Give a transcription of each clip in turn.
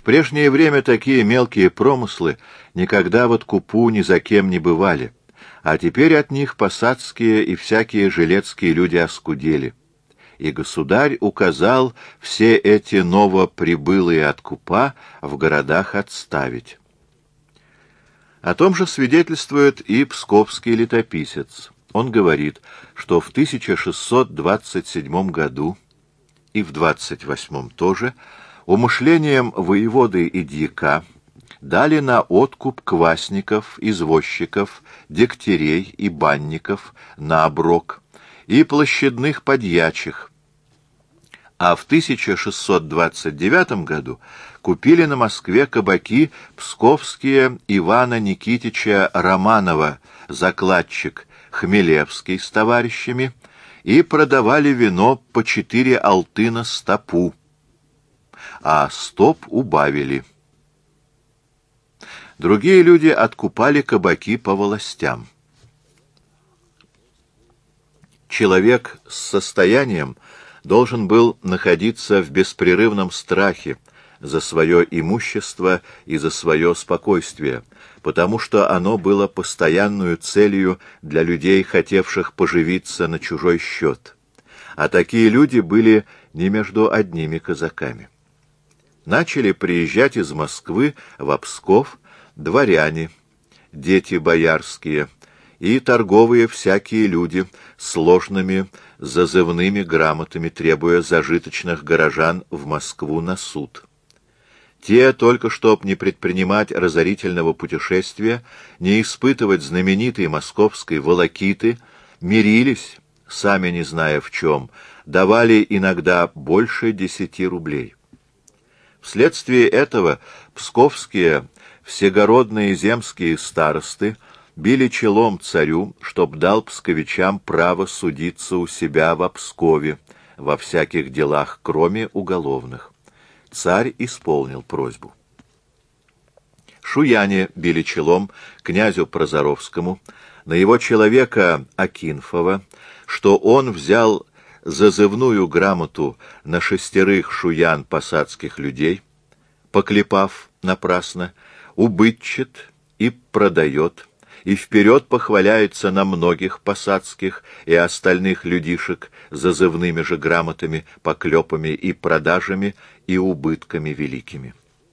прежнее время такие мелкие промыслы никогда в откупу ни за кем не бывали, а теперь от них посадские и всякие жилецкие люди оскудели. И государь указал все эти новоприбылые откупа в городах отставить. О том же свидетельствует и псковский летописец. Он говорит, что в 1627 году и в 28 тоже умышлением воеводы и дьяка дали на откуп квасников, извозчиков, дегтярей и банников на оброк и площадных подьячих, а в 1629 году купили на Москве кабаки псковские Ивана Никитича Романова, закладчик Хмелевский с товарищами, и продавали вино по 4 алтына стопу, а стоп убавили. Другие люди откупали кабаки по властям. Человек с состоянием должен был находиться в беспрерывном страхе за свое имущество и за свое спокойствие, потому что оно было постоянную целью для людей, хотевших поживиться на чужой счет. А такие люди были не между одними казаками. Начали приезжать из Москвы в Псков дворяне, дети боярские и торговые всякие люди с ложными зазывными грамотами, требуя зажиточных горожан в Москву на суд. Те, только чтоб не предпринимать разорительного путешествия, не испытывать знаменитой московской волокиты, мирились, сами не зная в чем, давали иногда больше 10 рублей. Вследствие этого псковские всегородные земские старосты били челом царю, чтоб дал псковичам право судиться у себя в Пскове во всяких делах, кроме уголовных. Царь исполнил просьбу. Шуяне били челом князю Прозоровскому на его человека Акинфова, что он взял зазывную грамоту на 6 шуян посадских людей, поклепав напрасно, убытчит и продает, и вперед похваляется на многих посадских и остальных людишек зазывными же грамотами, поклепами и продажами и убытками великими.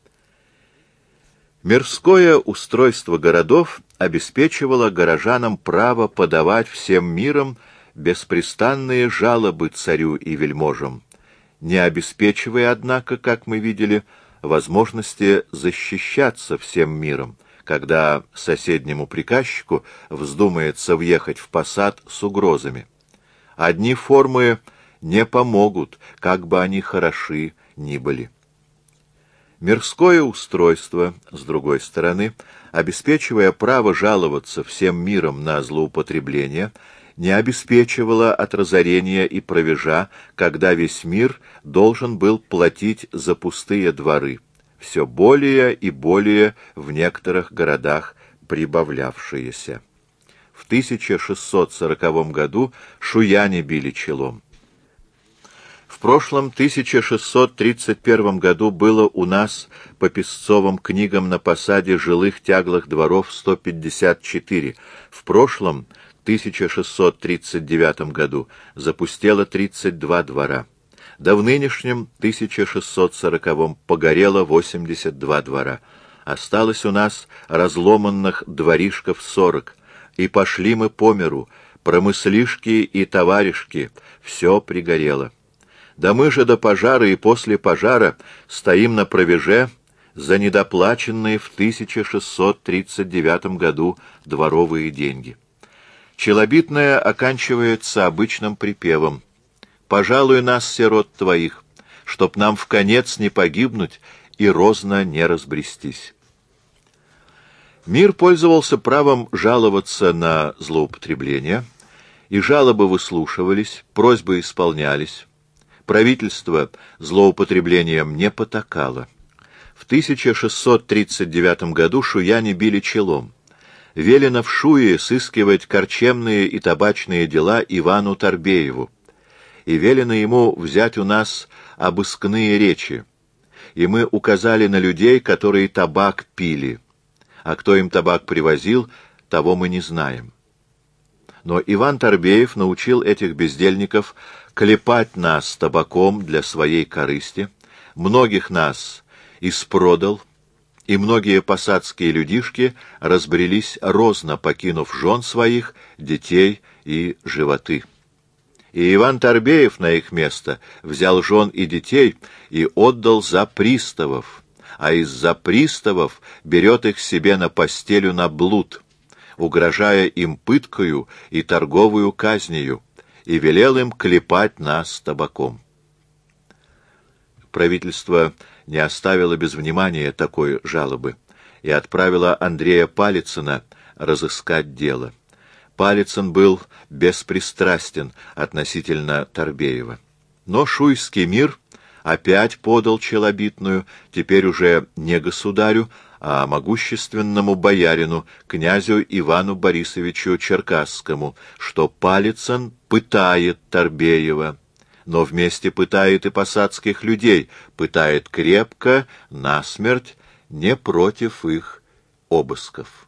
Мирское устройство городов обеспечивало горожанам право подавать всем миром беспрестанные жалобы царю и вельможам, не обеспечивая, однако, как мы видели, возможности защищаться всем миром, когда соседнему приказчику вздумается въехать в посад с угрозами. Одни формы не помогут, как бы они хороши ни были. Мирское устройство, с другой стороны, обеспечивая право жаловаться всем миром на злоупотребление, не обеспечивало от разорения и провежа, когда весь мир должен был платить за пустые дворы, все более и более в некоторых городах прибавлявшиеся. В 1640 году шуяне били челом. В прошлом 1631 году было у нас по песцовым книгам на посаде жилых тяглых дворов 154. В прошлом 1639 году запустело 32 двора. Да в нынешнем 1640 погорело 82 двора. Осталось у нас разломанных дворишков 40. И пошли мы по миру, промыслишки и товаришки, все пригорело. Да мы же до пожара и после пожара стоим на провеже за недоплаченные в 1639 году дворовые деньги. Челобитное оканчивается обычным припевом: «Пожалуй нас, сирот твоих, чтоб нам в конец не погибнуть и розно не разбрестись». Мир пользовался правом жаловаться на злоупотребление, и жалобы выслушивались, просьбы исполнялись. Правительство злоупотреблением не потакало. В 1639 году шуяне били челом. Велено в Шуе сыскивать корчемные и табачные дела Ивану Торбееву, и велено ему взять у нас обыскные речи, и мы указали на людей, которые табак пили, а кто им табак привозил, того мы не знаем. Но Иван Торбеев научил этих бездельников клепать нас табаком для своей корысти, многих нас испродал, и многие посадские людишки разбрелись розно, покинув жен своих, детей и животы. И Иван Торбеев на их место взял жен и детей и отдал за приставов, а из-за приставов берет их себе на постелю на блуд, угрожая им пыткою и торговую казнью, и велел им клепать нас табаком. Правительство не оставило без внимания такой жалобы и отправило Андрея Палицына разыскать дело. Палицын был беспристрастен относительно Торбеева. Но Шуйский мир опять подал челобитную, теперь уже не государю, а могущественному боярину, князю Ивану Борисовичу Черкасскому, что Палицын пытает Торбеева, но вместе пытает и посадских людей, пытает крепко, насмерть, не против их обысков.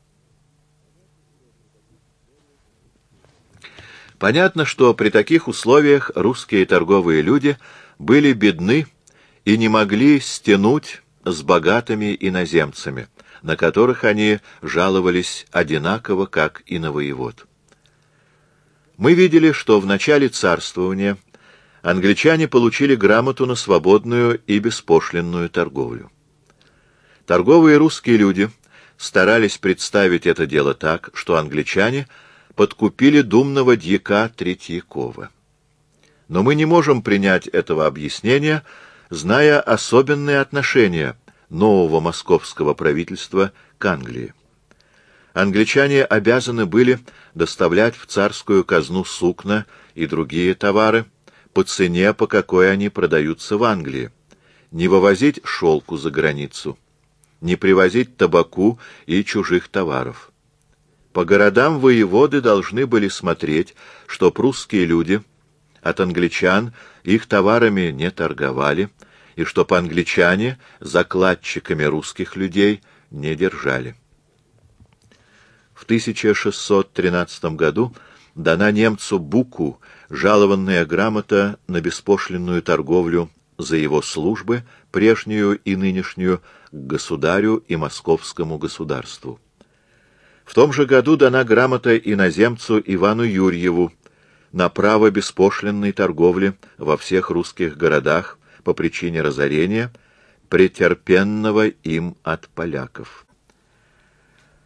Понятно, что при таких условиях русские торговые люди были бедны и не могли стянуть с богатыми иноземцами, на которых они жаловались одинаково, как и на воевод. Мы видели, что в начале царствования англичане получили грамоту на свободную и беспошлинную торговлю. Торговые русские люди старались представить это дело так, что англичане подкупили думного дьяка Третьякова. Но мы не можем принять этого объяснения, зная особенные отношения нового московского правительства к Англии. Англичане обязаны были доставлять в царскую казну сукна и другие товары по цене, по какой они продаются в Англии, не вывозить шелку за границу, не привозить табаку и чужих товаров. По городам воеводы должны были смотреть, чтоб русские люди от англичан их товарами не торговали, и чтоб англичане закладчиками русских людей не держали. В 1613 году дана немцу Буку жалованная грамота на беспошлинную торговлю за его службы, прежнюю и нынешнюю, к государю и московскому государству. В том же году дана грамота иноземцу Ивану Юрьеву на право беспошлинной торговли во всех русских городах по причине разорения, претерпенного им от поляков.